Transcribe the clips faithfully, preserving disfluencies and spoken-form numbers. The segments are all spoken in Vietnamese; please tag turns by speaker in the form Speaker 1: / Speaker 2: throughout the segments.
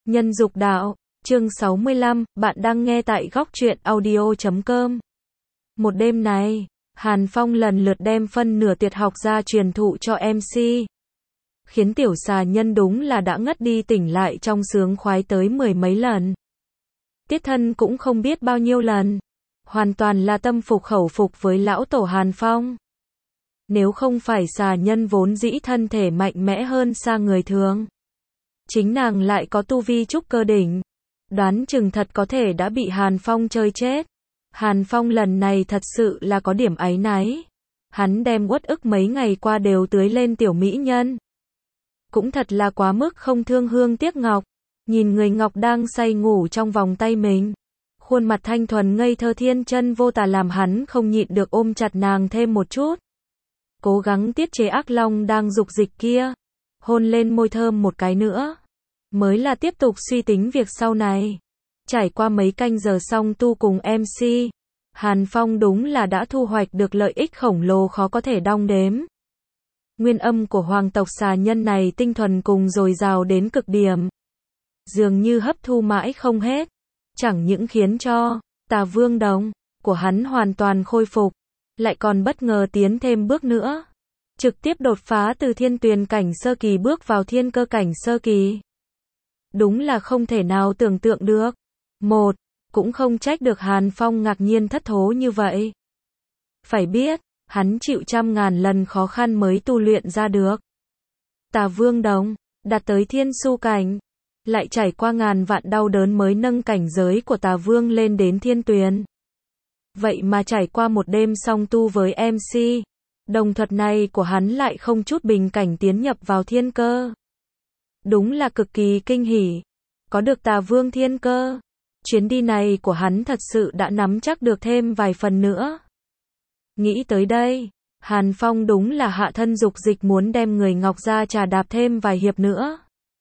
Speaker 1: Nhân dục đạo, chương sáu mươi lăm, bạn đang nghe tại góc truyện audio chấm com. Một đêm này, Hàn Phong lần lượt đem phân nửa tuyệt học ra truyền thụ cho em xê. Khiến tiểu xà nhân đúng là đã ngất đi tỉnh lại trong sướng khoái tới mười mấy lần. Tiết thân cũng không biết bao nhiêu lần. Hoàn toàn là tâm phục khẩu phục với lão tổ Hàn Phong. Nếu không phải xà nhân vốn dĩ thân thể mạnh mẽ hơn xa người thường. Chính nàng lại có tu vi trúc cơ đỉnh. Đoán chừng thật có thể đã bị Hàn Phong chơi chết. Hàn Phong lần này thật sự là có điểm áy náy. Hắn đem uất ức mấy ngày qua đều tưới lên tiểu mỹ nhân. Cũng thật là quá mức không thương hương tiếc ngọc. Nhìn người ngọc đang say ngủ trong vòng tay mình. Khuôn mặt thanh thuần ngây thơ thiên chân vô tà làm hắn không nhịn được ôm chặt nàng thêm một chút. Cố gắng tiết chế ác long đang dục dịch kia. Hôn lên môi thơm một cái nữa. Mới là tiếp tục suy tính việc sau này. Trải qua mấy canh giờ song tu cùng em xê. Hàn Phong đúng là đã thu hoạch được lợi ích khổng lồ khó có thể đong đếm. Nguyên âm của hoàng tộc xà nhân này tinh thuần cùng dồi dào đến cực điểm. Dường như hấp thu mãi không hết. Chẳng những khiến cho tà vương đồng của hắn hoàn toàn khôi phục. Lại còn bất ngờ tiến thêm bước nữa. Trực tiếp đột phá từ thiên tuyền cảnh sơ kỳ bước vào thiên cơ cảnh sơ kỳ. Đúng là không thể nào tưởng tượng được. Một, cũng không trách được Hàn Phong ngạc nhiên thất thố như vậy. Phải biết, hắn chịu trăm ngàn lần khó khăn mới tu luyện ra được. Tà vương đồng, đạt tới thiên su cảnh. Lại trải qua ngàn vạn đau đớn mới nâng cảnh giới của tà vương lên đến thiên tuyền. Vậy mà trải qua một đêm song tu với em xê. Đồng thuật này của hắn lại không chút bình cảnh tiến nhập vào thiên cơ. Đúng là cực kỳ kinh hỉ. Có được tà vương thiên cơ. Chuyến đi này của hắn thật sự đã nắm chắc được thêm vài phần nữa. Nghĩ tới đây, Hàn Phong đúng là hạ thân dục dịch muốn đem người ngọc ra trà đạp thêm vài hiệp nữa.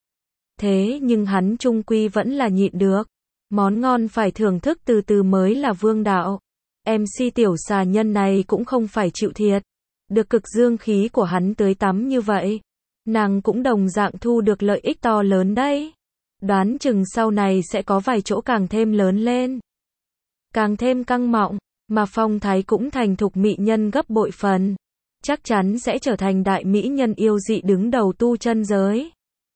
Speaker 1: Thế nhưng hắn chung quy vẫn là nhịn được. Món ngon phải thưởng thức từ từ mới là vương đạo. em xê tiểu xà nhân này cũng không phải chịu thiệt. Được cực dương khí của hắn tưới tắm như vậy. Nàng cũng đồng dạng thu được lợi ích to lớn đấy. Đoán chừng sau này sẽ có vài chỗ càng thêm lớn lên. Càng thêm căng mọng, mà phong thái cũng thành thục mỹ nhân gấp bội phần. Chắc chắn sẽ trở thành đại mỹ nhân yêu dị đứng đầu tu chân giới.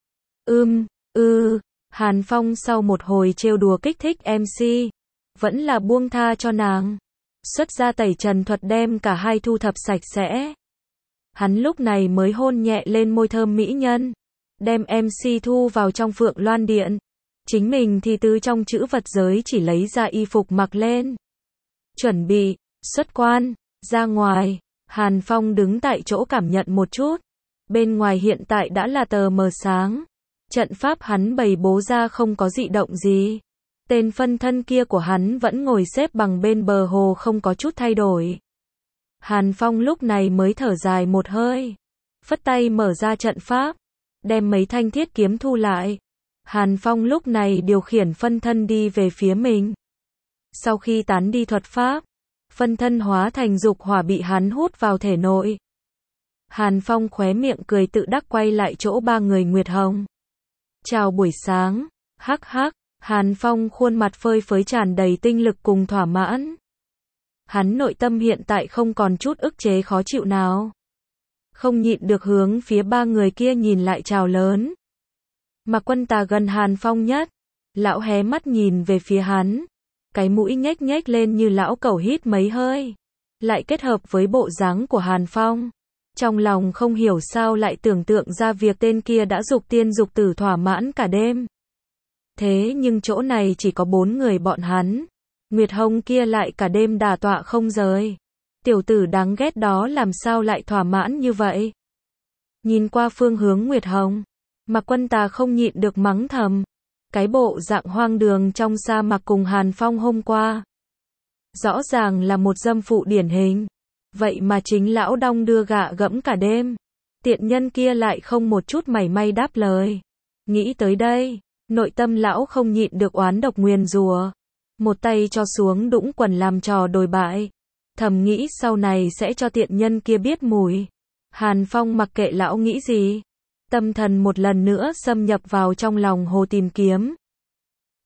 Speaker 1: Ưm, ư, Hàn Phong sau một hồi trêu đùa kích thích em xê. Vẫn là buông tha cho nàng. Xuất ra tẩy trần thuật đem cả hai thu thập sạch sẽ. Hắn lúc này mới hôn nhẹ lên môi thơm mỹ nhân. Đem em xê thu vào trong Phượng Loan Điện. Chính mình thì từ trong chữ vật giới chỉ lấy ra y phục mặc lên. Chuẩn bị, xuất quan, ra ngoài. Hàn Phong đứng tại chỗ cảm nhận một chút. Bên ngoài hiện tại đã là tờ mờ sáng. Trận pháp hắn bày bố ra không có dị động gì. Tên phân thân kia của hắn vẫn ngồi xếp bằng bên bờ hồ không có chút thay đổi. Hàn Phong lúc này mới thở dài một hơi. Phất tay mở ra trận pháp. Đem mấy thanh thiết kiếm thu lại. Hàn Phong lúc này điều khiển phân thân đi về phía mình. Sau khi tán đi thuật pháp, phân thân hóa thành dục hỏa bị hắn hút vào thể nội. Hàn Phong khóe miệng cười tự đắc quay lại chỗ ba người Nguyệt Hồng. Chào buổi sáng, hắc hắc, Hàn Phong khuôn mặt phơi phới tràn đầy tinh lực cùng thỏa mãn. Hắn nội tâm hiện tại không còn chút ức chế khó chịu nào. Không nhịn được hướng phía ba người kia nhìn lại chào lớn. Mạc Quân Tà gần Hàn Phong nhất. Lão hé mắt nhìn về phía hắn. Cái mũi nhếch nhếch lên như lão cẩu hít mấy hơi. Lại kết hợp với bộ dáng của Hàn Phong. Trong lòng không hiểu sao lại tưởng tượng ra việc tên kia đã dục tiên dục tử thỏa mãn cả đêm. Thế nhưng chỗ này chỉ có bốn người bọn hắn. Nguyệt Hồng kia lại cả đêm đả tọa không rời. Tiểu tử đáng ghét đó làm sao lại thỏa mãn như vậy. Nhìn qua phương hướng Nguyệt Hồng, Mạc Quân Tà không nhịn được mắng thầm. Cái bộ dạng hoang đường trong sa mạc cùng Hàn Phong hôm qua. Rõ ràng là một dâm phụ điển hình. Vậy mà chính lão đong đưa gạ gẫm cả đêm. Tiện nhân kia lại không một chút mảy may đáp lời. Nghĩ tới đây, nội tâm lão không nhịn được oán độc nguyền rủa. Một tay cho xuống đũng quần làm trò đồi bại. Thầm nghĩ sau này sẽ cho tiện nhân kia biết mùi. Hàn Phong mặc kệ lão nghĩ gì. Tâm thần một lần nữa xâm nhập vào trong lòng hồ tìm kiếm.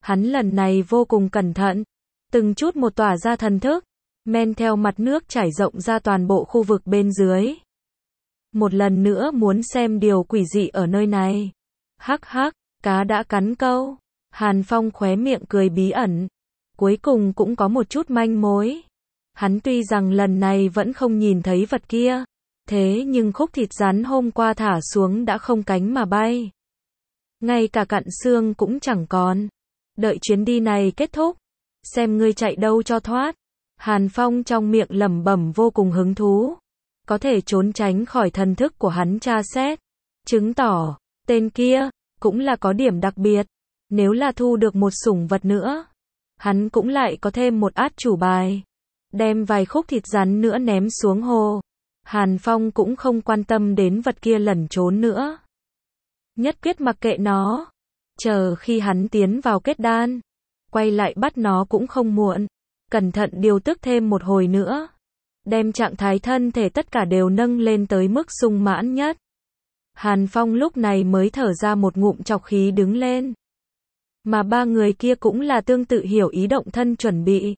Speaker 1: Hắn lần này vô cùng cẩn thận, từng chút một tỏa ra thần thức, men theo mặt nước trải rộng ra toàn bộ khu vực bên dưới. Một lần nữa muốn xem điều quỷ dị ở nơi này. Hắc hắc, cá đã cắn câu. Hàn Phong khóe miệng cười bí ẩn. Cuối cùng cũng có một chút manh mối. Hắn tuy rằng lần này vẫn không nhìn thấy vật kia, thế nhưng khúc thịt rắn hôm qua thả xuống đã không cánh mà bay. Ngay cả cặn xương cũng chẳng còn. Đợi chuyến đi này kết thúc, xem ngươi chạy đâu cho thoát. Hàn Phong trong miệng lẩm bẩm vô cùng hứng thú. Có thể trốn tránh khỏi thần thức của hắn tra xét, chứng tỏ, tên kia, cũng là có điểm đặc biệt. Nếu là thu được một sủng vật nữa, hắn cũng lại có thêm một át chủ bài. Đem vài khúc thịt rắn nữa ném xuống hồ. Hàn Phong cũng không quan tâm đến vật kia lẩn trốn nữa. Nhất quyết mặc kệ nó. Chờ khi hắn tiến vào kết đan, quay lại bắt nó cũng không muộn. Cẩn thận điều tức thêm một hồi nữa. Đem trạng thái thân thể tất cả đều nâng lên tới mức sung mãn nhất. Hàn Phong lúc này mới thở ra một ngụm trọc khí đứng lên. Mà ba người kia cũng là tương tự hiểu ý động thân chuẩn bị.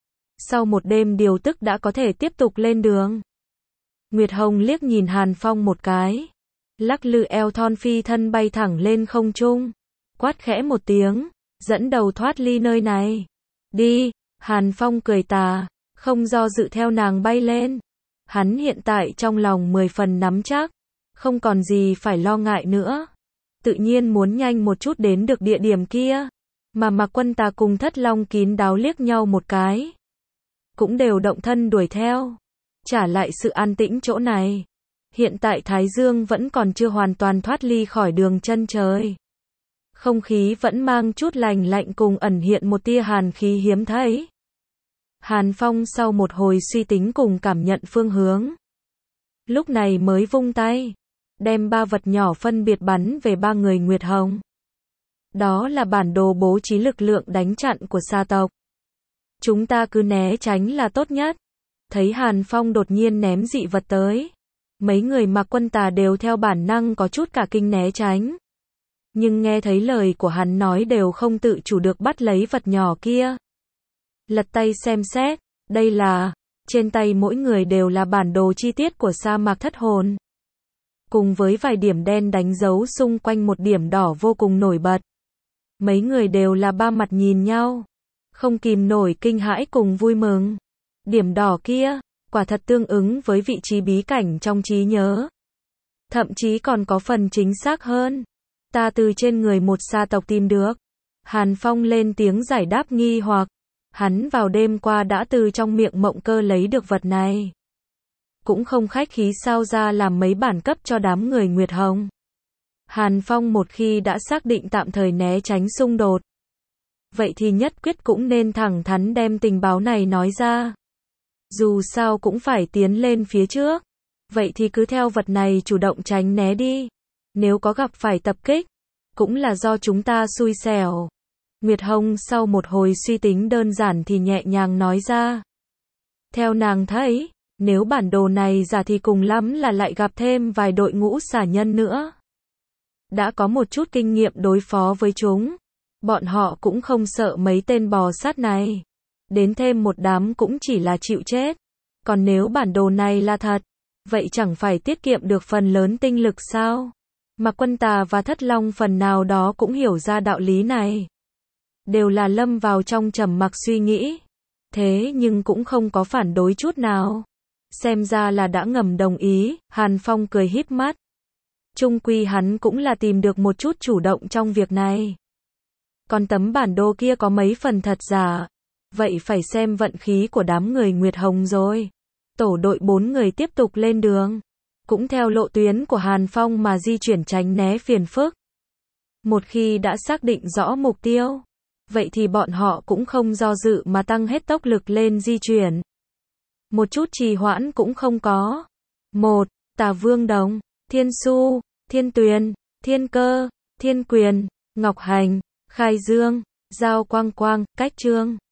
Speaker 1: Sau một đêm điều tức đã có thể tiếp tục lên đường. Nguyệt Hồng liếc nhìn Hàn Phong một cái. Lắc lư eo thon phi thân bay thẳng lên không trung. Quát khẽ một tiếng, dẫn đầu thoát ly nơi này. Đi, Hàn Phong cười tà, không do dự theo nàng bay lên. Hắn hiện tại trong lòng mười phần nắm chắc, không còn gì phải lo ngại nữa. Tự nhiên muốn nhanh một chút đến được địa điểm kia. Mà Mạc Quân Tà cùng Thất Long kín đáo liếc nhau một cái. Cũng đều động thân đuổi theo. Trả lại sự an tĩnh chỗ này. Hiện tại Thái Dương vẫn còn chưa hoàn toàn thoát ly khỏi đường chân trời. Không khí vẫn mang chút lành lạnh cùng ẩn hiện một tia hàn khí hiếm thấy. Hàn Phong sau một hồi suy tính cùng cảm nhận phương hướng. Lúc này mới vung tay. Đem ba vật nhỏ phân biệt bắn về ba người Nguyệt Hồng. Đó là bản đồ bố trí lực lượng đánh chặn của sa tộc. Chúng ta cứ né tránh là tốt nhất. Thấy Hàn Phong đột nhiên ném dị vật tới. Mấy người Mạc Quân Tà đều theo bản năng có chút cả kinh né tránh. Nhưng nghe thấy lời của hắn nói đều không tự chủ được bắt lấy vật nhỏ kia. Lật tay xem xét, đây là, trên tay mỗi người đều là bản đồ chi tiết của sa mạc thất hồn. Cùng với vài điểm đen đánh dấu xung quanh một điểm đỏ vô cùng nổi bật. Mấy người đều là ba mặt nhìn nhau. Không kìm nổi kinh hãi cùng vui mừng. Điểm đỏ kia, quả thật tương ứng với vị trí bí cảnh trong trí nhớ. Thậm chí còn có phần chính xác hơn. Ta từ trên người một sa tộc tìm được. Hàn Phong lên tiếng giải đáp nghi hoặc. Hắn vào đêm qua đã từ trong miệng Mộng Cơ lấy được vật này. Cũng không khách khí sao ra làm mấy bản cấp cho đám người Nguyệt Hồng. Hàn Phong một khi đã xác định tạm thời né tránh xung đột. Vậy thì nhất quyết cũng nên thẳng thắn đem tình báo này nói ra. Dù sao cũng phải tiến lên phía trước. Vậy thì cứ theo vật này chủ động tránh né đi. Nếu có gặp phải tập kích, cũng là do chúng ta xui xẻo. Nguyệt Hồng sau một hồi suy tính đơn giản thì nhẹ nhàng nói ra. Theo nàng thấy, nếu bản đồ này giả thì cùng lắm là lại gặp thêm vài đội ngũ xả nhân nữa. Đã có một chút kinh nghiệm đối phó với chúng. Bọn họ cũng không sợ mấy tên bò sát này. Đến thêm một đám cũng chỉ là chịu chết. Còn nếu bản đồ này là thật, vậy chẳng phải tiết kiệm được phần lớn tinh lực sao? Mạc Quân Tà và Thất Long phần nào đó cũng hiểu ra đạo lý này. Đều là lâm vào trong trầm mặc suy nghĩ. Thế nhưng cũng không có phản đối chút nào. Xem ra là đã ngầm đồng ý. Hàn Phong cười híp mắt. Chung quy hắn cũng là tìm được một chút chủ động trong việc này. Còn tấm bản đồ kia có mấy phần thật giả. Vậy phải xem vận khí của đám người Nguyệt Hồng rồi. Tổ đội bốn người tiếp tục lên đường. Cũng theo lộ tuyến của Hàn Phong mà di chuyển tránh né phiền phức. Một khi đã xác định rõ mục tiêu, vậy thì bọn họ cũng không do dự mà tăng hết tốc lực lên di chuyển. Một chút trì hoãn cũng không có. Một, Tà Vương Đồng, Thiên Su, Thiên Tuyền, Thiên Cơ, Thiên Quyền, Ngọc Hành, Khai Dương, Giao Quang Quang, Cách Trương.